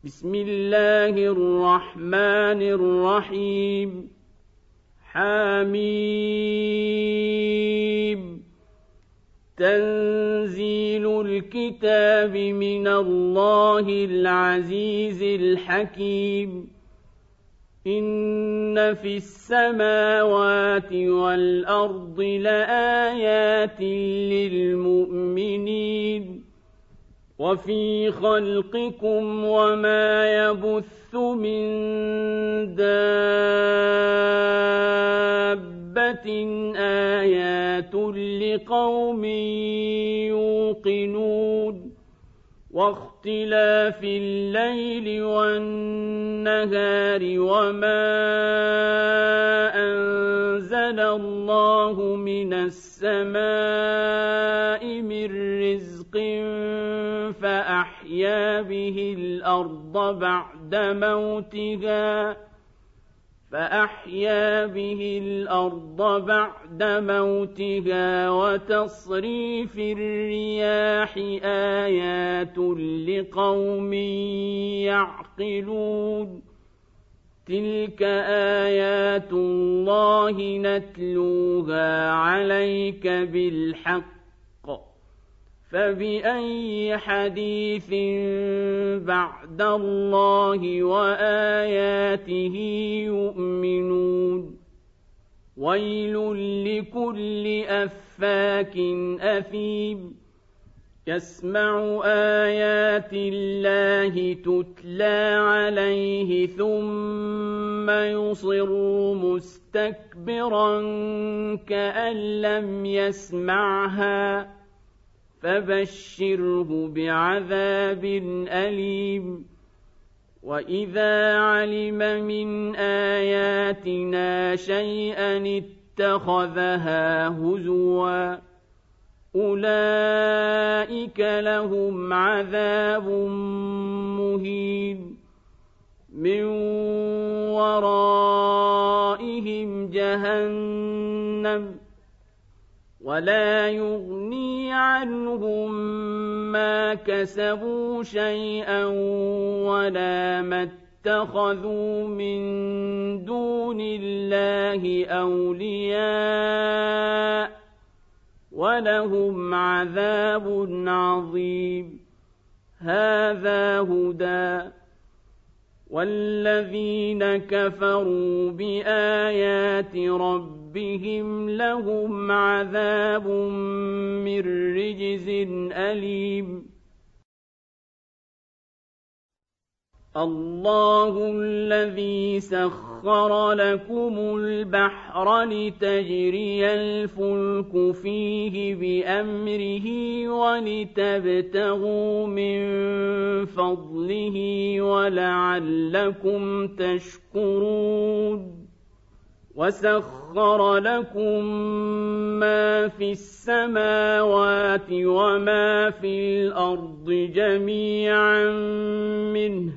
بسم الله الرحمن الرحيم حميم تنزيل الكتاب من الله العزيز الحكيم إن في السماوات والأرض لآيات للمؤمنين وفي خلقكم وما يبث من دابة آيات لقوم يوقنون واختلاف الليل والنهار وما أنزل الله من السماء من رزق فأحيا به الأرض بعد موتها وتصريف الرياح آيات لقوم يعقلون تلك آيات الله نتلوها عليك بالحق فبأي حديث بعد الله وآياته يؤمنون ويل لكل أفاك أثيم يسمع آيات الله تتلى عليه ثم يصر مستكبرا كأن لم يسمعها فبشره بعذاب أليم وإذا علم من آياتنا شيئا اتخذها هزوا أولئك لهم عذاب مهين من ورائهم جهنم ولا يغني عنهم ما كسبوا شيئا ولا ما اتخذوا من دون الله أولياء ولهم عذاب عظيم هذا هدى والذين كفروا بآيات ربهم لهم عذاب من رجز أليم الله الذي سخر لكم البحر لتجري الفلك فيه بأمره ولتبتغوا من فضله ولعلكم تشكرون وسخر لكم ما في السماوات وما في الأرض جميعا منه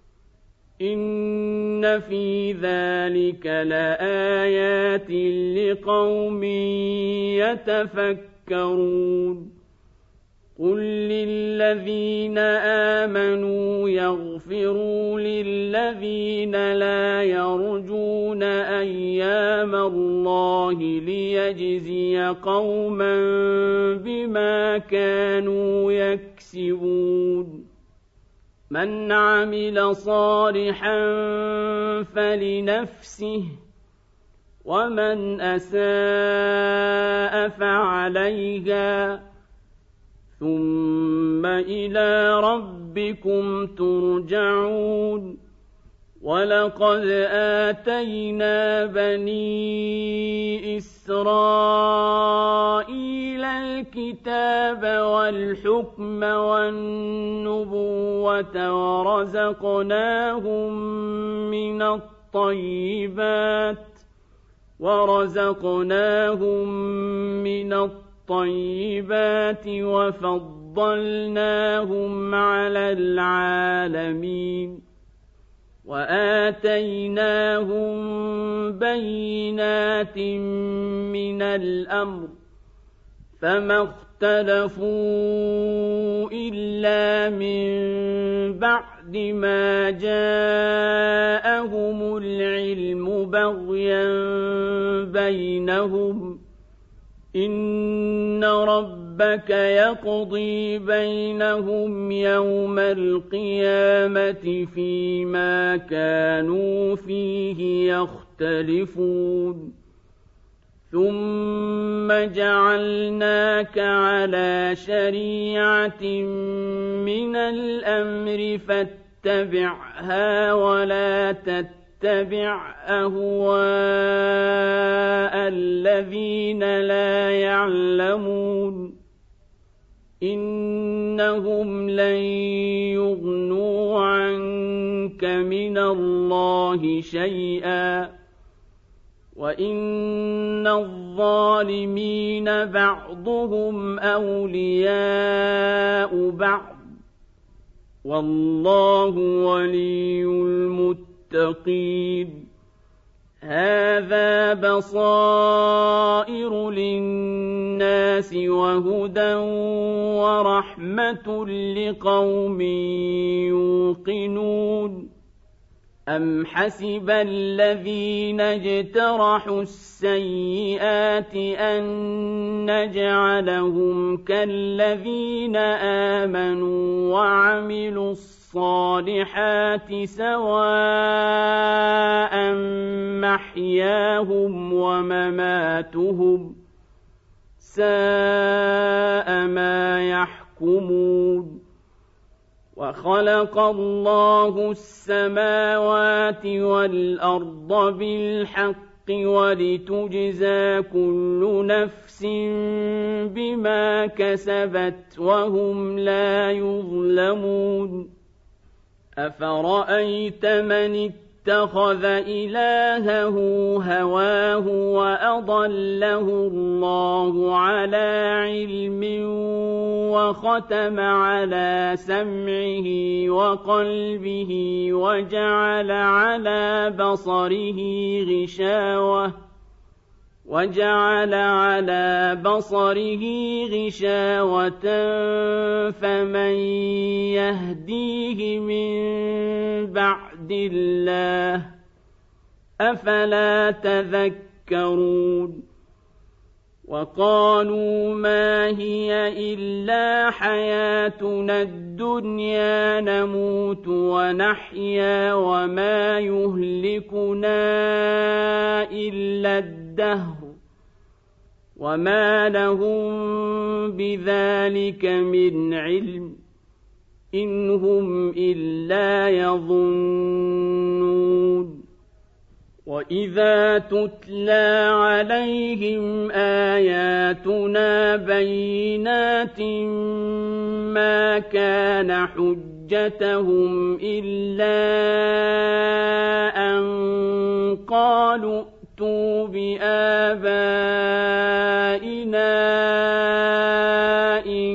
إن في ذلك لآيات لقوم يتفكرون قل للذين آمنوا يغفروا للذين لا يرجون أيام الله ليجزي قوما بما كانوا يكسبون من عمل صالحا فلنفسه ومن أساء فعليها ثم إلى ربكم ترجعون ولقد آتينا بني إسرائيل الكتاب والحكم والنبوة ورزقناهم من الطيبات وفضلناهم على العالمين وآتيناهم بينات من الأمر فما اخْتَلَفُوا إِلَّا مِن بَعْدِ مَا جَاءَهُمُ الْعِلْمُ بَغْيًا بَيْنَهُمْ ۚ إِنَّ رَبَّكَ يَقْضِي بَيْنَهُمْ يَوْمَ الْقِيَامَةِ فِيمَا كَانُوا فِيهِ يَخْتَلِفُونَ ثُمَّ جَعَلْنَاكَ عَلَىٰ شَرِيعَةٍ مِّنَ الْأَمْرِ فَاتَّبِعْهَا وَلَا تَتَّبِعْ أَهْوَاءَ الَّذِينَ لَا يَعْلَمُونَ إِنَّهُمْ لَن يُغْنُوا عَنكَ مِنَ اللَّهِ شَيْئًا وَإِنَّ الظَّالِمِينَ بَعْضُهُمْ أَوْلِيَاءُ بَعْضٍ وَاللَّهُ وَلِيُّ الْمُتَّقِينَ هَذَا بَصَائِرُ لِلنَّاسِ وَهُدًى وَرَحْمَةٌ لِقَوْمٍ يُوقِنُونَ أَمْ حَسِبَ الَّذِينَ اجْتَرَحُوا السَّيِّئَاتِ أَن نَّجْعَلَهُمْ كَالَّذِينَ آمَنُوا وَعَمِلُوا الصَّالِحَاتِ سَوَاءً مَّحْيَاهُمْ وَمَمَاتُهُمْ سَاءَ مَا يَحْكُمُونَ وَخَلَقَ اللَّهُ السَّمَاوَاتِ وَالْأَرْضَ بِالْحَقِّ وَلِتُجْزَىٰ كُلُّ نَفْسٍ بِمَا كَسَبَتْ وَهُمْ لَا يُظْلَمُونَ أَفَرَأَيْتَ مَنِ اتَّخَذَ إِلَٰهَهُ هَوَاهُ وَأَضَلَّهُ اللَّهُ عَلَىٰ عِلْمٍ وَخَتَمَ عَلَىٰ سَمْعِهِ وَقَلْبِهِ وَجَعَلَ عَلَىٰ بَصَرِهِ غِشَاوَةً فَمَن يَهْدِيهِ مِن بَعْدِ اللَّهِ ۚ أَفَلَا تَذَكَّرُونَ وَقَالُوا مَا هِيَ إِلَّا حَيَاتُنَا الدُّنْيَا نَمُوتُ وَنَحْيَا وَمَا يُهْلِكُنَا إِلَّا الدَّهْرُ وَمَا لَهُم بِذَٰلِكَ مِنْ عِلْمٍ إِنْ هُمْ إِلَّا يَظُنُّونَ وَإِذَا تُتْلَىٰ عَلَيْهِمْ آيَاتُنَا بَيِّنَاتٍ مَّا كَانَ حُجَّتَهُمْ إِلَّا أَن قَالُوا ائْتُوا بِآبَائِنَا إِن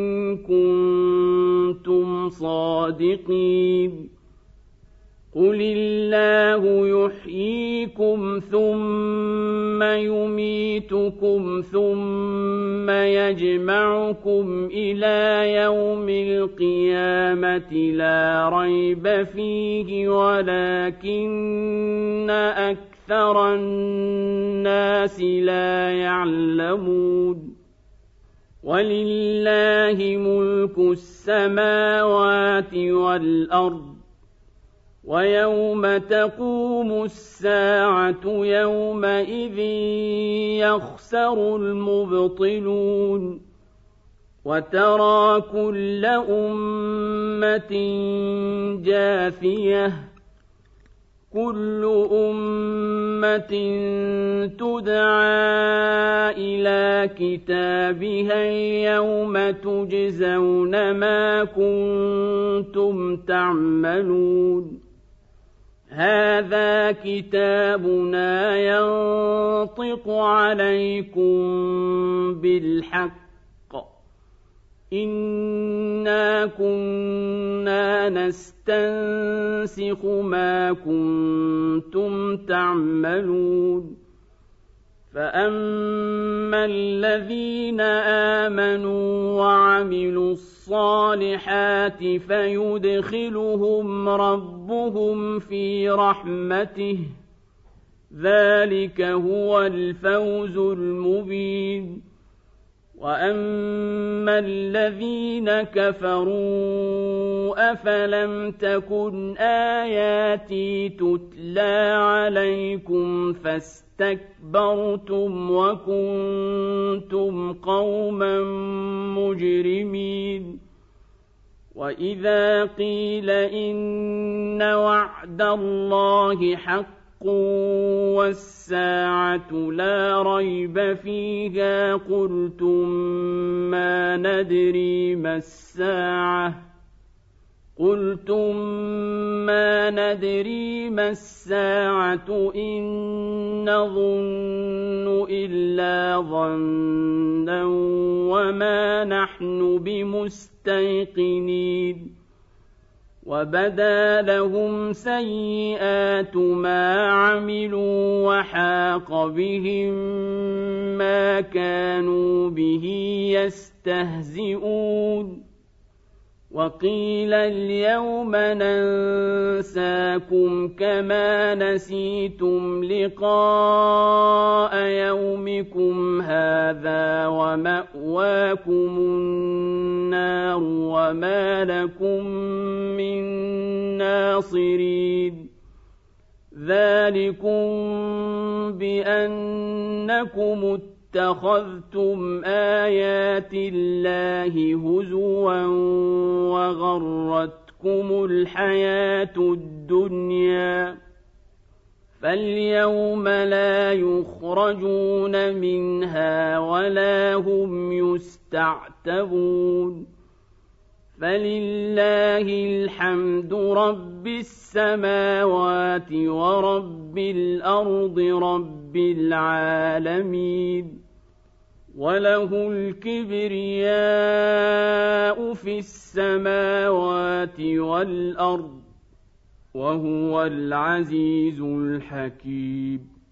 كُنتُمْ صَادِقِينَ قُلِ اللَّهُ يُحْيِيكُمْ ثُمَّ يُمِيتُكُمْ ثُمَّ يَجْمَعُكُمْ إِلَىٰ يَوْمِ الْقِيَامَةِ لَا رَيْبَ فِيهِ وَلَٰكِنَّ أَكْثَرَ النَّاسِ لَا يَعْلَمُونَ وَلِلَّهِ مُلْكُ السَّمَاوَاتِ وَالْأَرْضِ وَيَوْمَ تَقُومُ السَّاعَةُ يَوْمَئِذٍ يَخْسَرُ الْمُبْطِلُونَ وَتَرَىٰ كُلَّ أُمَّةٍ جَاثِيَةً كُلُّ أُمَّةٍ تُدْعَىٰ إِلَىٰ كِتَابِهَا الْيَوْمَ تُجْزَوْنَ مَا كُنتُمْ تَعْمَلُونَ هَٰذَا كِتَابُنَا يَنطِقُ عَلَيْكُم بِالْحَقِّ إِنَّا كُنَّا نَسْتَنسِخُ مَا كُنتُمْ تَعْمَلُونَ فأما الذين آمنوا وعملوا الصالحات فيدخلهم ربهم في رحمته ذلك هو الفوز المبين وأما الذين كفروا أفلم تكن آياتي تتلى عليكم فاستكبرتم وكنتم قوما مجرمين وإذا قيل إن وعد الله حق والساعة لا ريب فيها قلتم ما ندري ما الساعة إن نظن إلا ظنا وما نحن بمستيقنين وبدا لهم سيئات ما عملوا وحاق بهم ما كانوا به يستهزئون وقيل اليوم ننساكم كما نسيتم لقاء يومكم هذا ومأواكم النار وما لكم من ناصرين ذلكم بأنكم اتخذتم آيات الله هزوا وغرتكم الحياة الدنيا فاليوم لا يخرجون منها ولا هم يستعتبون فلله الحمد رب السماوات ورب الأرض رب العالمين وله الكبرياء في السماوات والأرض وهو العزيز الحكيم